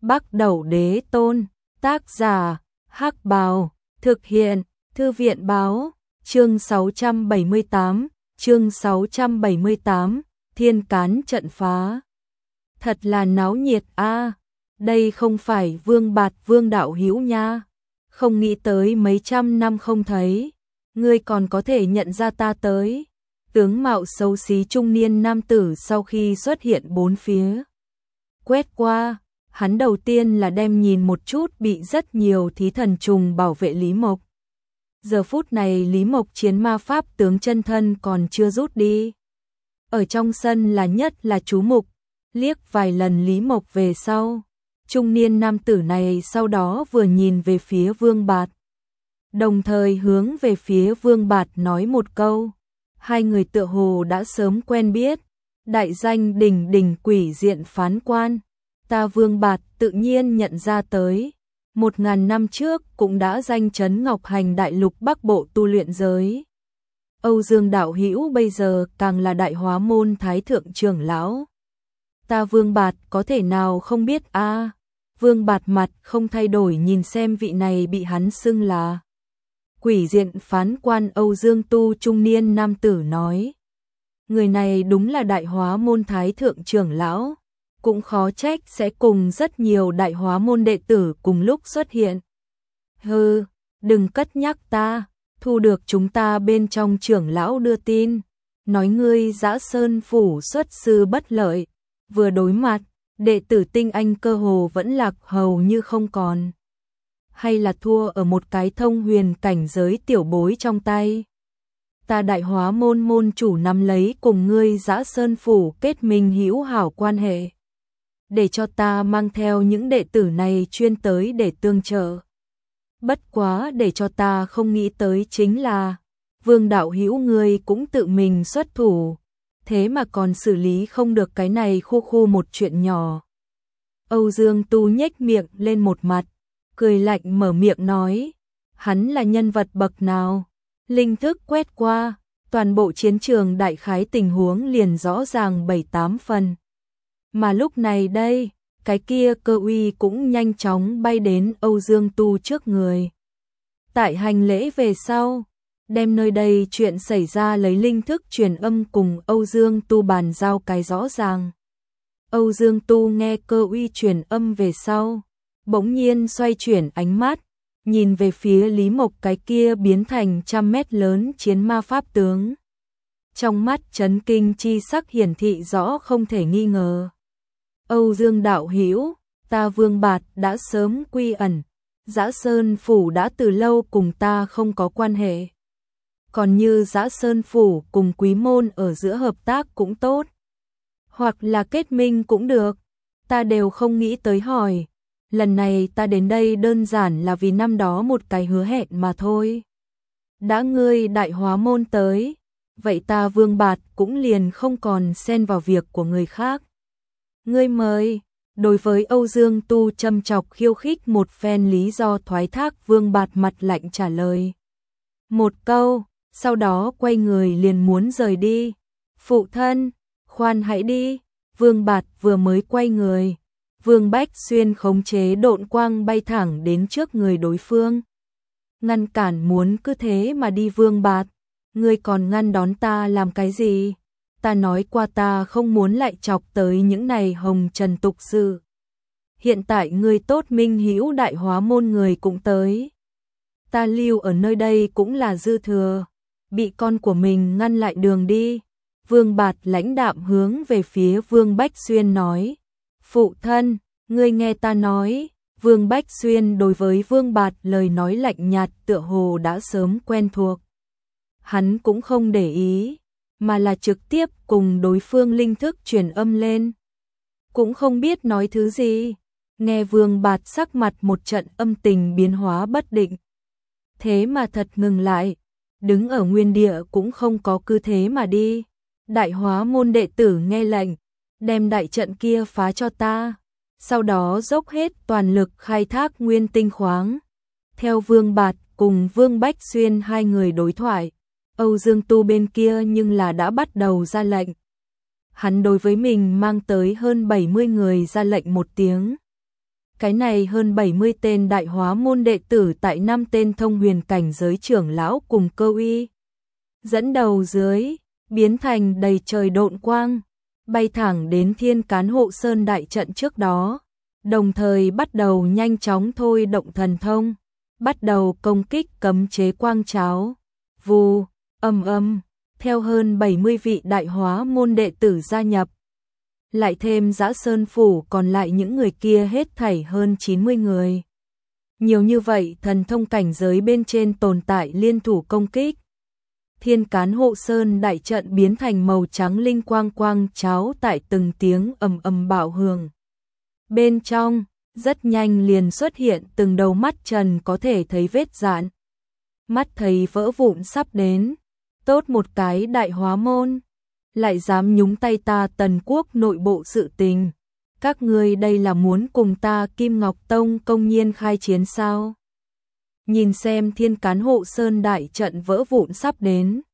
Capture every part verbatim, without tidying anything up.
Bắc Đẩu Đế Tôn, tác giả, Hắc Bào, thực hiện, Thư viện báo, chương sáu trăm bảy mươi tám, chương sáu trăm bảy mươi tám, Thiên Cán trận phá. Thật là náo nhiệt a, đây không phải Vương Bạt Vương đạo hữu nha, không nghĩ tới mấy trăm năm không thấy, ngươi còn có thể nhận ra ta tới. Tướng mạo xấu xí trung niên nam tử sau khi xuất hiện bốn phía quét qua, hắn đầu tiên là đem nhìn một chút bị rất nhiều thí thần trùng bảo vệ Lý Mộc. Giờ phút này Lý Mộc chiến ma pháp tướng chân thân còn chưa rút đi. Ở trong sân là nhất là chú mục, liếc vài lần Lý Mộc về sau. Trung niên nam tử này sau đó vừa nhìn về phía Vương Bạt, đồng thời hướng về phía Vương Bạt nói một câu. Hai người tựa hồ đã sớm quen biết, đại danh đỉnh đỉnh quỷ diện phán quan. Ta Vương Bạt tự nhiên nhận ra tới, một ngàn năm trước cũng đã danh chấn Ngọc Hành đại lục Bắc Bộ tu luyện giới. Âu Dương đạo hữu bây giờ càng là Đại Hóa môn thái thượng trưởng lão. Ta Vương Bạt có thể nào không biết a? À, Vương Bạt mặt không thay đổi nhìn xem vị này bị hắn xưng là quỷ diện phán quan Âu Dương tu trung niên nam tử nói. Người này đúng là Đại Hóa môn thái thượng trưởng lão, cũng khó trách sẽ cùng rất nhiều Đại Hóa môn đệ tử cùng lúc xuất hiện. Hừ, đừng cất nhắc ta, thu được chúng ta bên trong trưởng lão đưa tin, nói ngươi Dã Sơn phủ xuất sư bất lợi, vừa đối mặt, đệ tử tinh anh cơ hồ vẫn lạc hầu như không còn. Hay là thua ở một cái thông huyền cảnh giới tiểu bối trong tay. Ta Đại Hóa môn môn chủ nắm lấy cùng ngươi Dã Sơn phủ kết minh hữu hảo quan hệ, để cho ta mang theo những đệ tử này chuyên tới để tương trợ. Bất quá để cho ta không nghĩ tới chính là Vương đạo hữu ngươi cũng tự mình xuất thủ, thế mà còn xử lý không được cái này khu khu một chuyện nhỏ. Âu Dương Tu nhếch miệng lên một mặt, cười lạnh mở miệng nói, hắn là nhân vật bậc nào? Linh thức quét qua, toàn bộ chiến trường đại khái tình huống liền rõ ràng bảy tám phần. Mà lúc này đây, cái kia cơ uy cũng nhanh chóng bay đến Âu Dương Tu trước người. Tại hành lễ về sau, đem nơi đây chuyện xảy ra lấy linh thức truyền âm cùng Âu Dương Tu bàn giao cái rõ ràng. Âu Dương Tu nghe cơ uy truyền âm về sau, bỗng nhiên xoay chuyển ánh mắt, nhìn về phía Lý Mộc cái kia biến thành trăm mét lớn chiến ma pháp tướng. Trong mắt chấn kinh chi sắc hiển thị rõ không thể nghi ngờ. Âu Dương đạo hữu, ta Vương Bạt đã sớm quy ẩn, Dã Sơn phủ đã từ lâu cùng ta không có quan hệ. Còn như Dã Sơn phủ cùng Quý môn ở giữa hợp tác cũng tốt, hoặc là kết minh cũng được, ta đều không nghĩ tới hỏi. Lần này ta đến đây đơn giản là vì năm đó một cái hứa hẹn mà thôi. Đã ngươi Đại Hóa môn tới, vậy ta Vương Bạt cũng liền không còn xen vào việc của người khác. Ngươi mời. Đối với Âu Dương Tu châm chọc khiêu khích một phen lý do thoái thác, Vương Bạt mặt lạnh trả lời một câu, sau đó quay người liền muốn rời đi. Phụ thân, khoan hãy đi. Vương Bạt vừa mới quay người, Vương Bách Xuyên khống chế độn quang bay thẳng đến trước người đối phương, ngăn cản muốn cứ thế mà đi. Vương Bạt, ngươi còn ngăn đón ta làm cái gì? Ta nói qua ta không muốn lại chọc tới những này hồng trần tục sự. Hiện tại ngươi tốt minh hữu Đại Hóa môn người cũng tới, ta lưu ở nơi đây cũng là dư thừa, bị con của mình ngăn lại đường đi. Vương Bạt lãnh đạm hướng về phía Vương Bách Xuyên nói, phụ thân, ngươi nghe ta nói. Vương Bách Xuyên đối với Vương Bạt lời nói lạnh nhạt tựa hồ đã sớm quen thuộc. Hắn cũng không để ý, mà là trực tiếp cùng đối phương linh thức truyền âm lên. Cũng không biết nói thứ gì, nghe Vương Bạt sắc mặt một trận âm tình biến hóa bất định. Thế mà thật ngừng lại, đứng ở nguyên địa cũng không có cứ thế mà đi. Đại Hóa môn đệ tử nghe lệnh, đem đại trận kia phá cho ta, sau đó dốc hết toàn lực khai thác nguyên tinh khoáng. Theo Vương Bạt cùng Vương Bách Xuyên hai người đối thoại, Âu Dương Tu bên kia nhưng là đã bắt đầu ra lệnh. Hắn đối với mình mang tới hơn bảy mươi người ra lệnh một tiếng. cái này hơn bảy mươi tên đại hóa môn đệ tử tại năm tên thông huyền cảnh giới trưởng lão cùng cơ uy dẫn đầu dưới, biến thành đầy trời độn quang, bay thẳng đến Thiên Cán Hộ Sơn đại trận trước đó, đồng thời bắt đầu nhanh chóng thôi động thần thông, bắt đầu công kích cấm chế quang cháo. Vù, ầm ầm, theo hơn bảy mươi vị đại hóa môn đệ tử gia nhập, lại thêm Dã Sơn phủ còn lại những người kia hết thảy hơn chín mươi người. Nhiều như vậy thần thông cảnh giới bên trên tồn tại liên thủ công kích. Thiên Cán Hộ Sơn đại trận biến thành màu trắng linh quang quang cháo tại từng tiếng ầm ầm bạo hưởng. Bên trong, rất nhanh liền xuất hiện từng đầu mắt trần có thể thấy vết rạn. Mắt thấy vỡ vụn sắp đến, tốt một cái đại hóa môn, lại dám nhúng tay ta Tần Quốc nội bộ sự tình. Các ngươi đây là muốn cùng ta Kim Ngọc Tông công nhiên khai chiến sao? Nhìn xem Thiên Cán Hộ Sơn đại trận vỡ vụn sắp đến.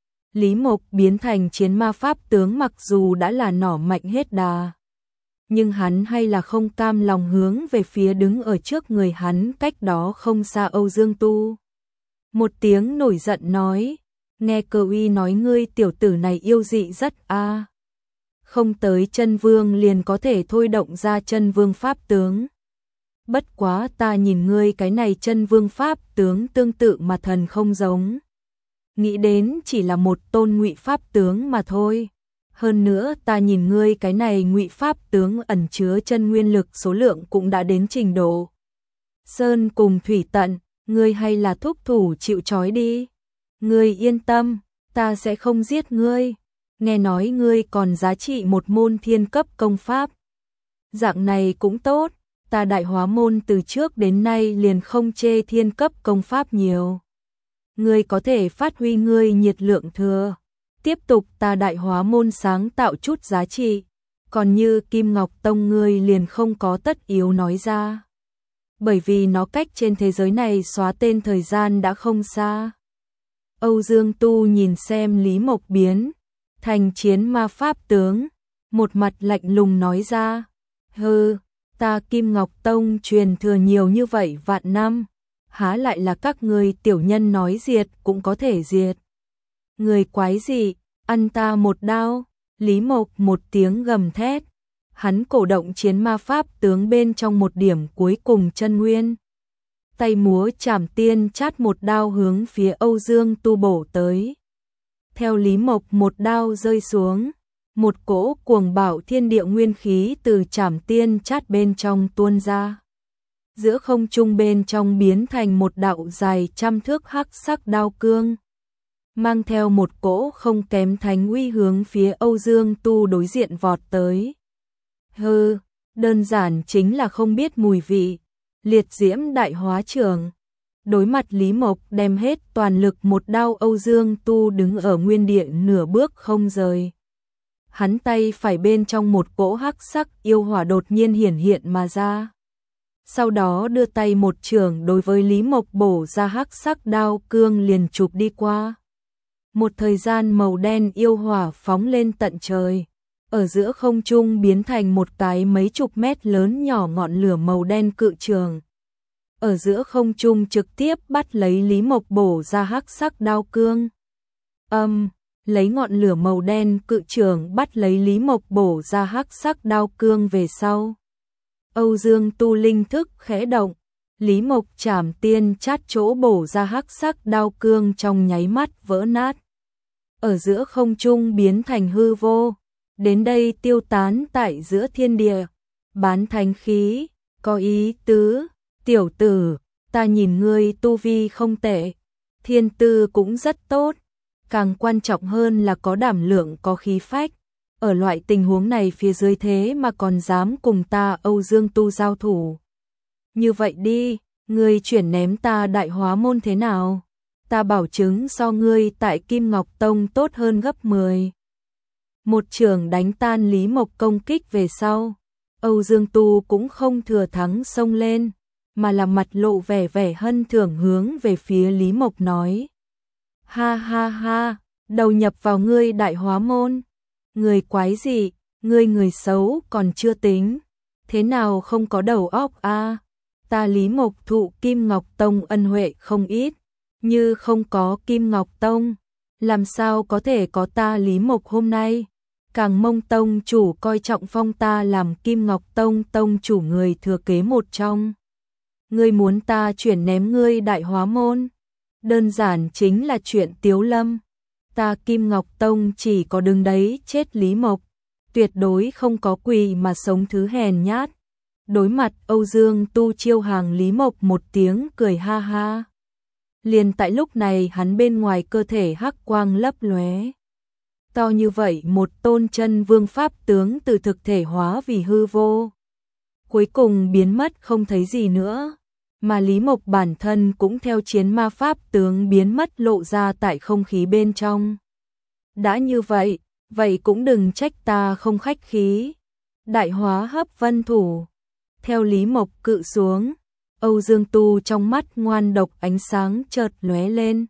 Lý Mộc biến thành chiến ma pháp tướng mặc dù đã là nỏ mạnh hết đà, nhưng hắn hay là không cam lòng hướng về phía đứng ở trước người hắn cách đó không xa Âu Dương Tu. Một tiếng nổi giận nói, nghe Cơ Uy nói ngươi tiểu tử này yêu dị rất a, à. Không tới chân vương liền có thể thôi động ra chân vương pháp tướng. Bất quá ta nhìn ngươi cái này chân vương pháp tướng tương tự mà thần không giống. Nghĩ đến chỉ là một tôn ngụy pháp tướng mà thôi. Hơn nữa ta nhìn ngươi cái này ngụy pháp tướng ẩn chứa chân nguyên lực số lượng cũng đã đến trình độ sơn cùng thủy tận, ngươi hay là thúc thủ chịu trói đi. Ngươi yên tâm, ta sẽ không giết ngươi. Nghe nói ngươi còn giá trị một môn thiên cấp công pháp. Dạng này cũng tốt, ta đại hóa môn từ trước đến nay liền không chê thiên cấp công pháp nhiều. Ngươi có thể phát huy ngươi nhiệt lượng thừa. Tiếp tục ta đại hóa môn sáng tạo chút giá trị. Còn như Kim Ngọc Tông ngươi liền không có tất yếu nói ra. Bởi vì nó cách trên thế giới này xóa tên thời gian đã không xa. Âu Dương Tu nhìn xem Lý Mộc biến thành chiến ma pháp tướng, một mặt lạnh lùng nói ra, hừ, ta Kim Ngọc Tông truyền thừa nhiều như vậy vạn năm, há lại là các ngươi tiểu nhân nói diệt cũng có thể diệt. Người quái gì, ăn ta một đao. Lý Mộc một tiếng gầm thét, hắn cổ động chiến ma pháp tướng bên trong một điểm cuối cùng chân nguyên. Tay múa chảm tiên chát một đao hướng phía Âu Dương Tu bổ tới. Theo Lý Mộc một đao rơi xuống, một cỗ cuồng bạo thiên địa nguyên khí từ chảm tiên chát bên trong tuôn ra. Giữa không trung bên trong biến thành một đạo dài trăm thước hắc sắc đao cương, mang theo một cỗ không kém thánh uy hướng phía Âu Dương Tu đối diện vọt tới. Hừ, đơn giản chính là không biết mùi vị. Liệt diễm đại hóa trường. Đối mặt Lý Mộc đem hết toàn lực một đao, Âu Dương Tu đứng ở nguyên địa nửa bước không rời. Hắn tay phải bên trong một cỗ hắc sắc yêu hỏa đột nhiên hiển hiện mà ra. Sau đó đưa tay một chưởng đối với Lý Mộc bổ ra hắc sắc đao cương liền chụp đi qua. Một thời gian màu đen yêu hỏa phóng lên tận trời. Ở giữa không trung biến thành một cái mấy chục mét lớn nhỏ ngọn lửa màu đen cự trường. Ở giữa không trung trực tiếp bắt lấy Lý Mộc bổ ra hắc sắc đao cương. Âm, um, lấy ngọn lửa màu đen cự trường bắt lấy Lý Mộc bổ ra hắc sắc đao cương về sau. Âu Dương Tu linh thức khẽ động, Lý Mộc chảm tiên chát chỗ bổ ra hắc sắc đao cương trong nháy mắt vỡ nát. Ở giữa không trung biến thành hư vô. Đến đây tiêu tán tại giữa thiên địa, bán thánh khí, có ý tứ, tiểu tử, ta nhìn ngươi tu vi không tệ, thiên tư cũng rất tốt, càng quan trọng hơn là có đảm lượng có khí phách, ở loại tình huống này phía dưới thế mà còn dám cùng ta Âu Dương Tu giao thủ. Như vậy đi, ngươi chuyển ném ta đại hóa môn thế nào? Ta bảo chứng so ngươi tại Kim Ngọc Tông tốt hơn gấp mười. Một trường đánh tan Lý Mộc công kích về sau, Âu Dương Tu cũng không thừa thắng xông lên, mà là mặt lộ vẻ vẻ hân thưởng hướng về phía Lý Mộc nói. Ha ha ha, đầu nhập vào ngươi đại hóa môn. Người quái gì, ngươi người xấu còn chưa tính. thế nào không có đầu óc a? Ta Lý Mộc thụ Kim Ngọc Tông ân huệ không ít, như không có Kim Ngọc Tông, làm sao có thể có ta Lý Mộc hôm nay? Càng Mông Tông chủ coi trọng phong ta làm Kim Ngọc Tông tông chủ người thừa kế một trong. Ngươi muốn ta chuyển ném ngươi Đại Hóa môn? Đơn giản chính là chuyện Tiếu Lâm. Ta Kim Ngọc Tông chỉ có đứng đấy chết Lý Mộc, tuyệt đối không có quỳ mà sống thứ hèn nhát. Đối mặt Âu Dương Tu chiêu hàng Lý Mộc một tiếng cười ha ha. Liền tại lúc này hắn bên ngoài cơ thể hắc quang lấp lóe. To như vậy một tôn chân vương pháp tướng từ thực thể hóa vì hư vô. Cuối cùng biến mất không thấy gì nữa. Mà Lý Mộc bản thân cũng theo chiến ma pháp tướng biến mất lộ ra tại không khí bên trong. Đã như vậy, vậy cũng đừng trách ta không khách khí. Đại Hóa hấp vân thủ. Theo Lý Mộc cự xuống, Âu Dương Tu trong mắt ngoan độc ánh sáng chợt lóe lên.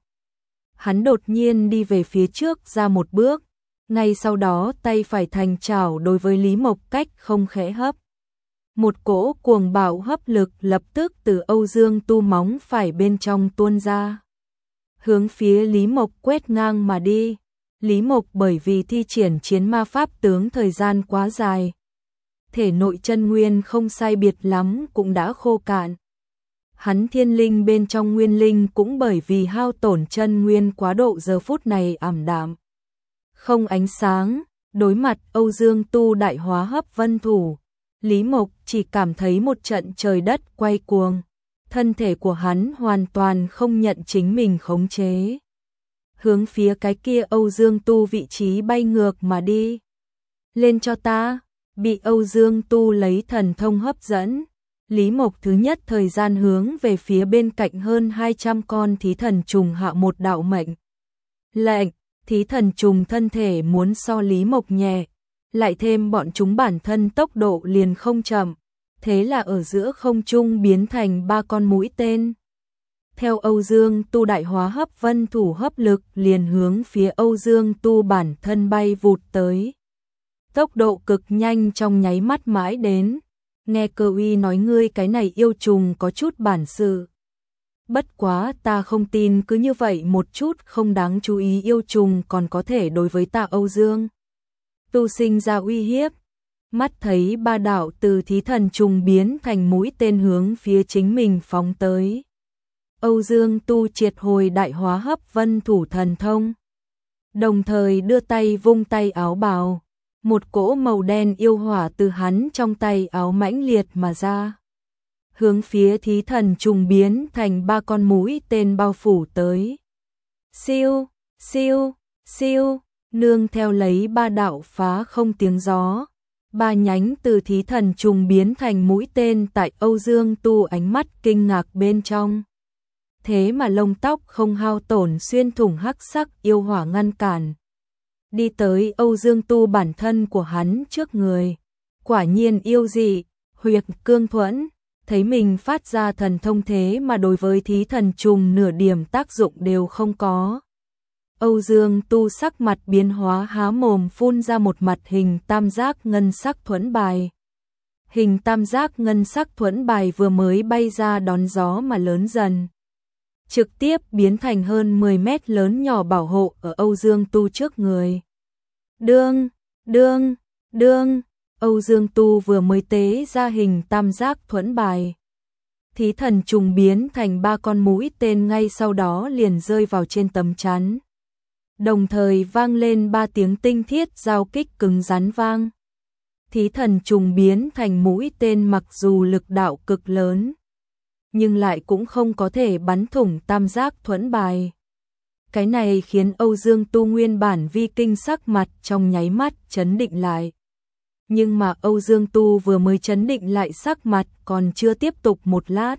Hắn đột nhiên đi về phía trước ra một bước, ngay sau đó tay phải thành chảo đối với Lý Mộc cách không khẽ hấp. Một cỗ cuồng bạo hấp lực lập tức từ Âu Dương Tu móng phải bên trong tuôn ra, hướng phía Lý Mộc quét ngang mà đi. Lý Mộc bởi vì thi triển chiến ma pháp tướng thời gian quá dài, thể nội chân nguyên không sai biệt lắm cũng đã khô cạn. Hắn thiên linh bên trong nguyên linh cũng bởi vì hao tổn chân nguyên quá độ giờ phút này ảm đạm, không ánh sáng. Đối mặt Âu Dương Tu Đại Hóa hấp vân thủ, Lý Mộc chỉ cảm thấy một trận trời đất quay cuồng, thân thể của hắn hoàn toàn không nhận chính mình khống chế, hướng phía cái kia Âu Dương Tu vị trí bay ngược mà đi. Lên cho ta! Bị Âu Dương Tu lấy thần thông hấp dẫn, Lý Mộc thứ nhất thời gian hướng về phía bên cạnh hơn hai trăm con thí thần trùng hạ một đạo mệnh lệnh. Thí thần trùng thân thể muốn so Lý Mộc nhẹ, lại thêm bọn chúng bản thân tốc độ liền không chậm, thế là ở giữa không trung biến thành ba con mũi tên. Theo Âu Dương Tu Đại Hóa hấp vân thủ hấp lực liền hướng phía Âu Dương Tu bản thân bay vụt tới. Tốc độ cực nhanh trong nháy mắt mãi đến. Nghe Cơ Uy nói ngươi cái này yêu trùng có chút bản sự. Bất quá ta không tin cứ như vậy một chút không đáng chú ý yêu trùng còn có thể đối với ta Âu Dương Tu sinh ra uy hiếp. Mắt thấy ba đạo từ thí thần trùng biến thành mũi tên hướng phía chính mình phóng tới, Âu Dương Tu triệt hồi Đại Hóa hấp vân thủ thần thông, đồng thời đưa tay vung tay áo bào, một cỗ màu đen yêu hỏa từ hắn trong tay áo mãnh liệt mà ra, hướng phía thí thần trùng biến thành ba con mũi tên bao phủ tới. Siêu, siêu, siêu, nương theo lấy ba đạo phá không tiếng gió, ba nhánh từ thí thần trùng biến thành mũi tên tại Âu Dương Tu ánh mắt kinh ngạc bên trong. Thế mà lông tóc không hao tổn xuyên thủng hắc sắc yêu hỏa ngăn cản. Đi tới Âu Dương Tu bản thân của hắn trước người. Quả nhiên yêu dị, huyệt cương thuẫn, thấy mình phát ra thần thông thế mà đối với thí thần trùng nửa điểm tác dụng đều không có. Âu Dương Tu sắc mặt biến hóa há mồm phun ra một mặt hình tam giác ngân sắc thuẫn bài. Hình tam giác ngân sắc thuẫn bài vừa mới bay ra đón gió mà lớn dần, trực tiếp biến thành hơn mười mét lớn nhỏ bảo hộ ở Âu Dương Tu trước người. Đương, đương, đương, Âu Dương Tu vừa mới tế ra hình tam giác thuẫn bài, thí thần trùng biến thành ba con mũi tên ngay sau đó liền rơi vào trên tấm chắn. Đồng thời vang lên ba tiếng tinh thiết giao kích cứng rắn vang. Thí thần trùng biến thành mũi tên mặc dù lực đạo cực lớn, nhưng lại cũng không có thể bắn thủng tam giác thuẫn bài. Cái này khiến Âu Dương Tu nguyên bản vi kinh sắc mặt trong nháy mắt chấn định lại. Nhưng mà Âu Dương Tu vừa mới chấn định lại sắc mặt còn chưa tiếp tục một lát,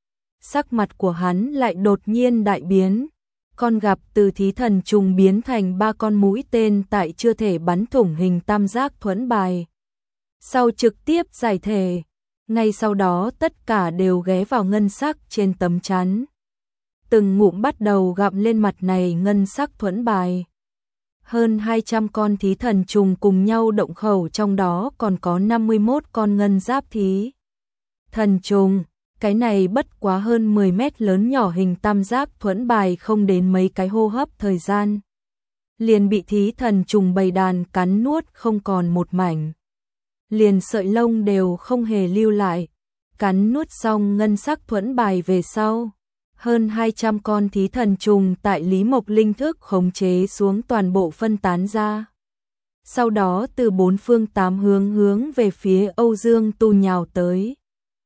sắc mặt của hắn lại đột nhiên đại biến. Con gặp từ thí thần trùng biến thành ba con mũi tên tại chưa thể bắn thủng hình tam giác thuẫn bài, sau trực tiếp giải thể. Ngay sau đó tất cả đều ghé vào ngân sắc trên tấm chắn, từng ngụm bắt đầu gặm lên mặt này ngân sắc thuẫn bài. hơn hai trăm con thí thần trùng cùng nhau động khẩu, trong đó còn có năm mươi mốt con ngân giáp thí thần trùng. Cái này bất quá hơn mười mét lớn nhỏ hình tam giác thuẫn bài, không đến mấy cái hô hấp thời gian liền bị thí thần trùng bầy đàn cắn nuốt không còn một mảnh, liền sợi lông đều không hề lưu lại. Cắn nuốt xong ngân sắc thuẫn bài về sau, hơn hai trăm con thí thần trùng tại Lý Mộc linh thức khống chế xuống toàn bộ phân tán ra. Sau đó từ bốn phương tám hướng hướng về phía Âu Dương Tu nhào tới.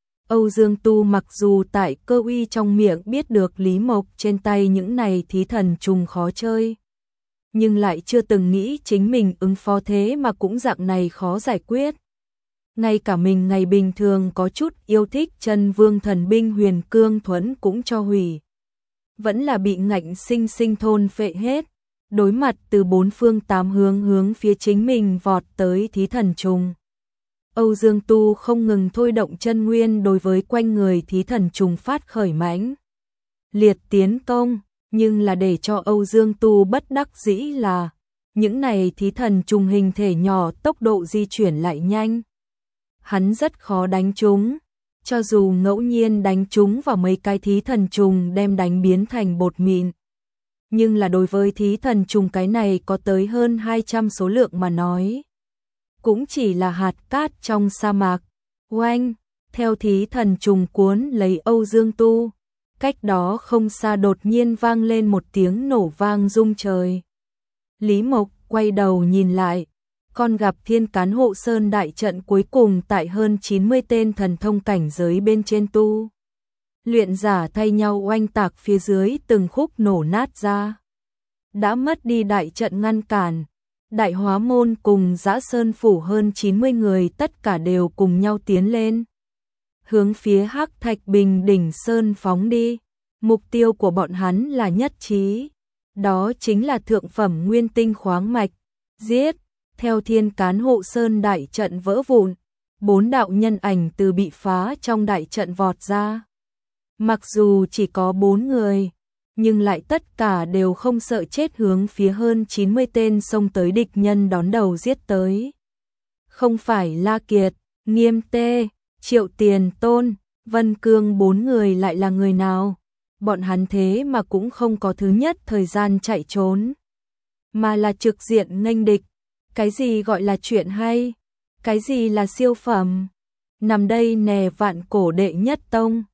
Âu Dương Tu mặc dù tại Cơ Uy trong miệng biết được Lý Mộc trên tay những này thí thần trùng khó chơi, nhưng lại chưa từng nghĩ chính mình ứng phó thế mà cũng dạng này khó giải quyết. Ngay cả mình ngày bình thường có chút yêu thích Chân Vương thần binh Huyền Cương Thuẫn cũng cho hủy. Vẫn là bị ngạnh sinh sinh thôn phệ hết. Đối mặt từ bốn phương tám hướng hướng phía chính mình vọt tới thí thần trùng, Âu Dương Tu không ngừng thôi động chân nguyên đối với quanh người thí thần trùng phát khởi mãnh liệt tiến công, nhưng là để cho Âu Dương Tu bất đắc dĩ là những này thí thần trùng hình thể nhỏ, tốc độ di chuyển lại nhanh. Hắn rất khó đánh chúng, cho dù ngẫu nhiên đánh chúng vào mấy cái thí thần trùng đem đánh biến thành bột mịn. Nhưng là đối với thí thần trùng cái này có tới hơn hai trăm số lượng mà nói, cũng chỉ là hạt cát trong sa mạc. Oanh, theo thí thần trùng cuốn lấy Âu Dương Tu, cách đó không xa đột nhiên vang lên một tiếng nổ vang rung trời. Lý Mộc quay đầu nhìn lại, con gặp Thiên Cán Hộ Sơn đại trận cuối cùng tại hơn chín mươi tên thần thông cảnh giới bên trên tu luyện giả thay nhau oanh tạc phía dưới từng khúc nổ nát ra. Đã mất đi đại trận ngăn cản, Đại Hóa Môn cùng Dã Sơn Phủ hơn chín mươi người tất cả đều cùng nhau tiến lên, hướng phía Hắc Thạch Bình đỉnh sơn phóng đi. Mục tiêu của bọn hắn là nhất trí, đó chính là thượng phẩm nguyên tinh khoáng mạch. Giết! Theo Thiên Cán Hộ Sơn đại trận vỡ vụn, bốn đạo nhân ảnh từ bị phá trong đại trận vọt ra. Mặc dù chỉ có bốn người, nhưng lại tất cả đều không sợ chết hướng phía hơn chín mươi tên xông tới địch nhân đón đầu giết tới. Không phải La Kiệt, Nghiêm Tê, Triệu Tiền Tôn, Vân Cương bốn người lại là người nào? Bọn hắn thế mà cũng không có thứ nhất thời gian chạy trốn, mà là trực diện nghênh địch. Cái gì gọi là chuyện hay? Cái gì là siêu phẩm? Nằm đây nè vạn cổ đệ nhất tông,